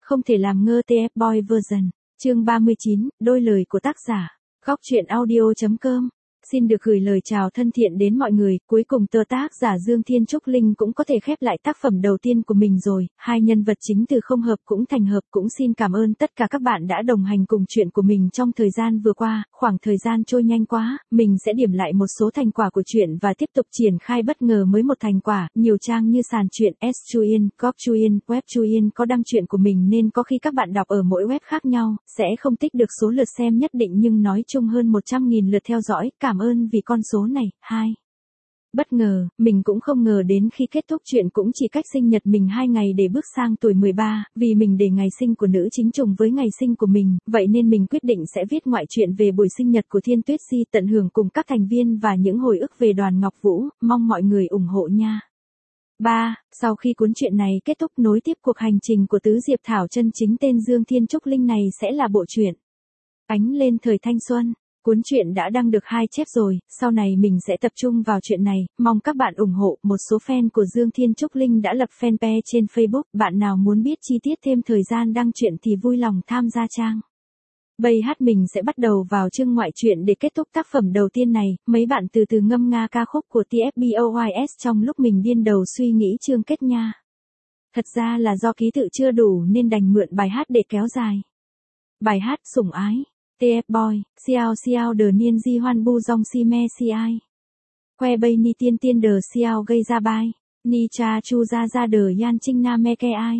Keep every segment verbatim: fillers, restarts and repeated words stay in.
không thể làm ngơ tê ép Boy version. Chương ba mươi chín, đôi lời của tác giả. Góc truyện audio chấm com. Xin được gửi lời chào thân thiện đến mọi người, cuối cùng tờ tác giả Dương Thiên Trúc Linh cũng có thể khép lại tác phẩm đầu tiên của mình rồi, hai nhân vật chính từ không hợp cũng thành hợp. Cũng xin cảm ơn tất cả các bạn đã đồng hành cùng chuyện của mình trong thời gian vừa qua, khoảng thời gian trôi nhanh quá, mình sẽ điểm lại một số thành quả của chuyện và tiếp tục triển khai bất ngờ mới một thành quả, nhiều trang như sàn truyện, S-Chuyen, Góc-Chuyen, Web-Chuyen có đăng chuyện của mình nên có khi các bạn đọc ở mỗi web khác nhau, sẽ không tích được số lượt xem nhất định nhưng nói chung hơn một trăm nghìn lượt theo dõi, cảm ơn vì con số này. Hai. Bất ngờ, mình cũng không ngờ đến khi kết thúc chuyện cũng chỉ cách sinh nhật mình hai ngày để bước sang tuổi mười ba, vì mình để ngày sinh của nữ chính trùng với ngày sinh của mình, vậy nên mình quyết định sẽ viết ngoại truyện về buổi sinh nhật của Thiên Tuyết Si tận hưởng cùng các thành viên và những hồi ức về Đoàn Ngọc Vũ, mong mọi người ủng hộ nha. ba. Sau khi cuốn truyện này kết thúc, nối tiếp cuộc hành trình của Tứ Diệp Thảo chân chính tên Dương Thiên Trúc Linh này sẽ là bộ truyện Ánh lên thời thanh xuân. Cuốn truyện đã đăng được hai chép rồi, sau này mình sẽ tập trung vào chuyện này, mong các bạn ủng hộ. Một số fan của Dương Thiên Trúc Linh đã lập fanpage trên Facebook, bạn nào muốn biết chi tiết thêm thời gian đăng truyện thì vui lòng tham gia trang. Bây hát mình sẽ bắt đầu vào chương ngoại truyện để kết thúc tác phẩm đầu tiên này, mấy bạn từ từ ngâm nga ca khúc của tê ép Boys trong lúc mình điên đầu suy nghĩ chương kết nha. Thật ra là do ký tự chưa đủ nên đành mượn bài hát để kéo dài. Bài hát Sủng Ái. tê ép Boy, Xiao Xiao đờ niên di hoan bu dong si me si ai. Que bay ni tiên tiên đờ Xiao gây ra bai. Ni cha chu ra ra đờ yan trinh na me ke ai.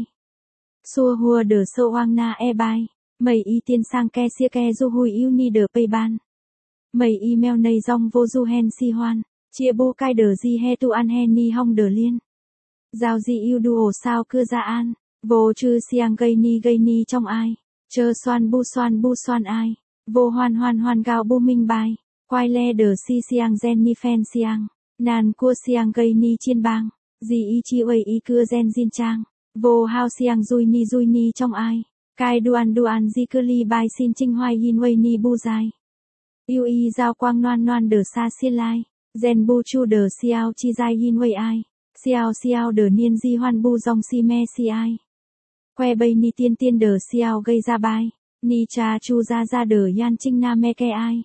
Xua hua đờ sơ hoang na e bai. Mày y tiên sang ke sia ke du hui yêu ni đờ pay ban. Mày email nây dong vô du hen si hoan. Chia bu cai đờ di he tu an he ni hong đờ liên. Giao di yêu duo sao cưa ra an. Vô chư siang gây ni gây ni trong ai. Chơ xoan bu xoan bu xoan ai. Vô hoan hoan hoan gao bu minh bai. Quai le đờ si siang gen ni phen siang. Nan cua siang gây ni chiên bang. Di y chi uây y cưa gen diên trang. Vô hao siang dui ni dui ni trong ai. Kai duan duan di cơ li bai xin trinh hoai yin uây ni bu dai. Yêu y giao quang noan noan đờ sa xiên lai. Gen bu chu đờ xiao chi dai yin uây ai. Xiao xiao đờ niên di hoan bu dong si me si ai. Que bay ni tiên tiên đờ xiao gây ra bai. Ni cha chu ra ra đờ yan trinh na me ke ai.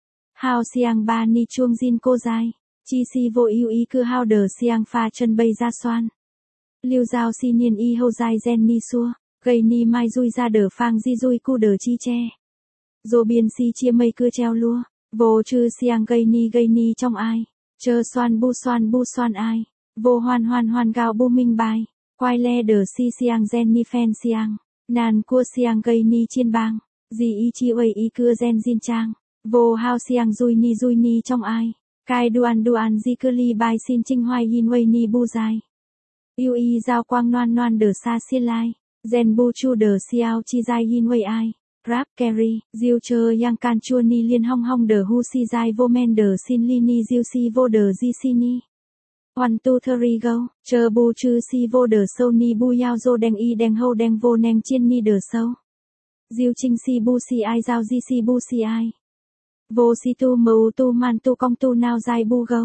Hao siang ba ni chuông jin cô dai. Chi si vô yêu y cư hao đờ siang pha chân bay ra xoan. Liêu giao si niên y hâu dai gen ni xua. Gây ni mai dui ra đờ phang di dui cu đờ chi che. Dô biên si chia mây cưa treo lua. Vô chư siang gây ni gây ni trong ai. Chơ xoan bu xoan bu xoan ai. Vô hoan hoan hoan gao bu minh bai. Quai le đờ si siang gen ni phen siang. Nan cua siang gây ni chiên bang. Di y chi uây y cưa gen diên trang. Vô hao siang dui ni dui ni trong ai. Kai duan duan di cơ li bai xin trinh hoai yin uây ni bu dai. Yêu y giao quang noan noan đờ sa xiên lai. Gen bu chu đờ xiao chi dai yin uây ai. Rap carry, diêu chơ yang can chua ni liên hong hong đờ hu si dai vô men đờ xin li ni diêu si vô đờ di si ni. One two three go, chờ bu chư si vô đờ sâu ni bu yao dô đen y đen hâu đen vô neng chiên ni đờ sâu. Diêu trinh si bu si ai giao di si bu si ai. Vô si tu mâu tu man tu cong tu nao dai bu go.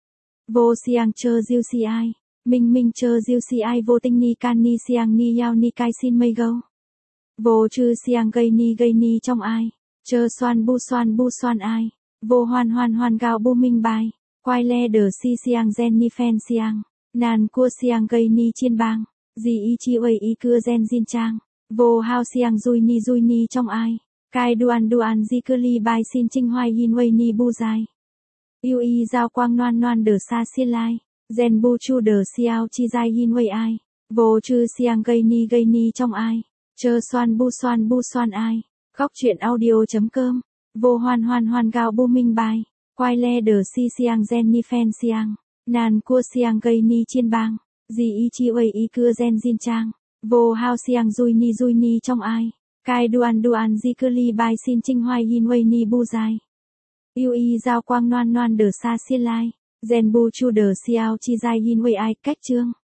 Vô siang chơ diêu si ai. Minh minh chơ diêu si ai vô tinh ni can ni siang ni yao ni kai xin mây go. Vô chư siang gây ni gây ni trong ai. Chơ xoan bu xoan bu xoan ai. Vô hoan hoan hoan gao bu minh bai. Quai le đờ si siang gen ni phen siang. Nan cua siang gây ni chiên bang. Di y chi uây y cưa gen diên trang. Vô hao siang dui ni dui ni trong ai. Kai duan duan di cơ li bai xin trinh hoai yin uây ni bu dai. Yêu y giao quang noan noan đờ sa xiên lai. Gen bu chu đờ xiao chi dai yin uây ai. Vô chư siang gây ni gây ni trong ai. Chơ xoan bu xoan bu xoan ai. Góc truyện audio chấm com. Vô hoan hoan hoan gao bu minh bai. Quai le đờ si siang gen ni phen siang. Nan cua siang gây ni chiên bang. Di y chi uây y cưa gen diên trang. Vô hao siang dui ni dui ni trong ai. Kai duan duan di cơ li bai xin trinh hoai yin uây ni bu dai. Yêu y giao quang noan noan đờ sa xiên lai. Gen bu chu đờ xiao chi dai yin uây ai. Cách chương.